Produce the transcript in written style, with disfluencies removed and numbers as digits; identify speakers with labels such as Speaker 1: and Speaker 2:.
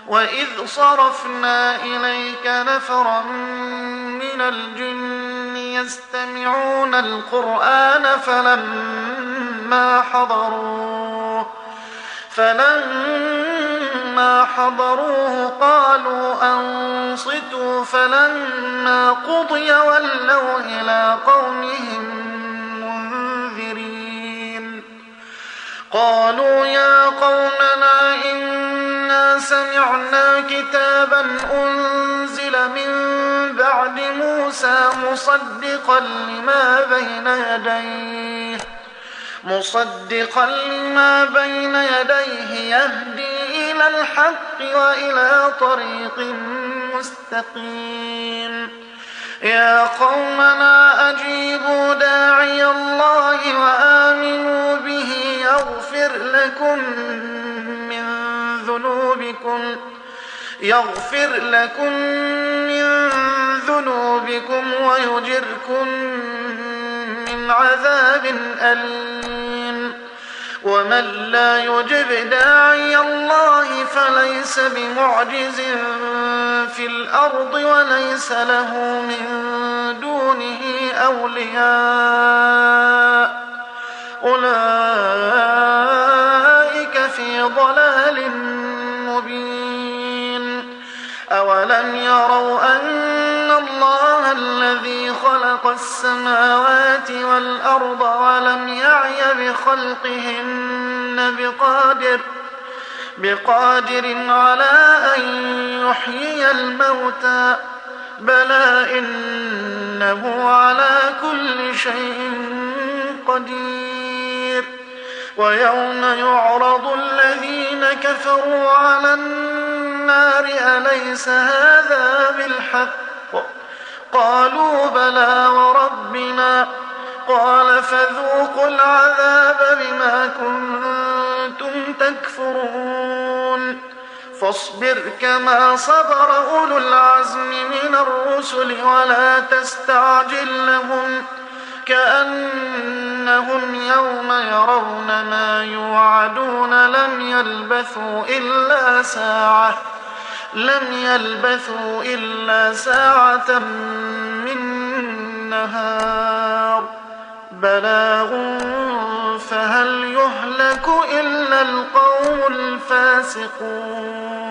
Speaker 1: وإذ صرفنا إليك نفرا من الجن يستمعون القرآن فلما حضروه قالوا أنصتوا فلما قضي ولوا إلى قومهم منذرين قالوا يا قومنا إنا سمعنا كتابا أنزل من بعد موسى مصدقا لما بين يديه يهدي إلى الحق وإلى طريق مستقيم يا قومنا أجيبوا داعي الله وآمنوا به يغفر لكم من ذنوبكم ويجركم من عذاب أليم ومن لا يجب داعي الله فليس بمعجز في الأرض وليس له من دونه أولياء أولئك في ضلال مبين أولم يروا أن الله الذي خلق السماوات والأرض ولم يعي بخلقهن بقادر على أن يحيي الموتى بلى إنه على كل شيء قدير ويوم يعرض الذين كفروا على النار أليس هذا بالحق قالوا بلى وربنا قال فذوقوا العذاب بما كنتم تكفرون فاصبر كما صبر أولو العزم من الرسل ولا تستعجل لهم كأنهم يوم يرون ما يوعدون لم يلبثوا إلا ساعة من نهار بلاغ فهل يهلك إلا القوم الفاسقون